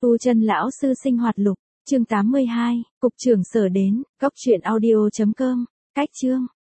Tu chân lão sư sinh hoạt lục, chương 82, cục trưởng sở đến, cốc truyện audio.com, cách chương.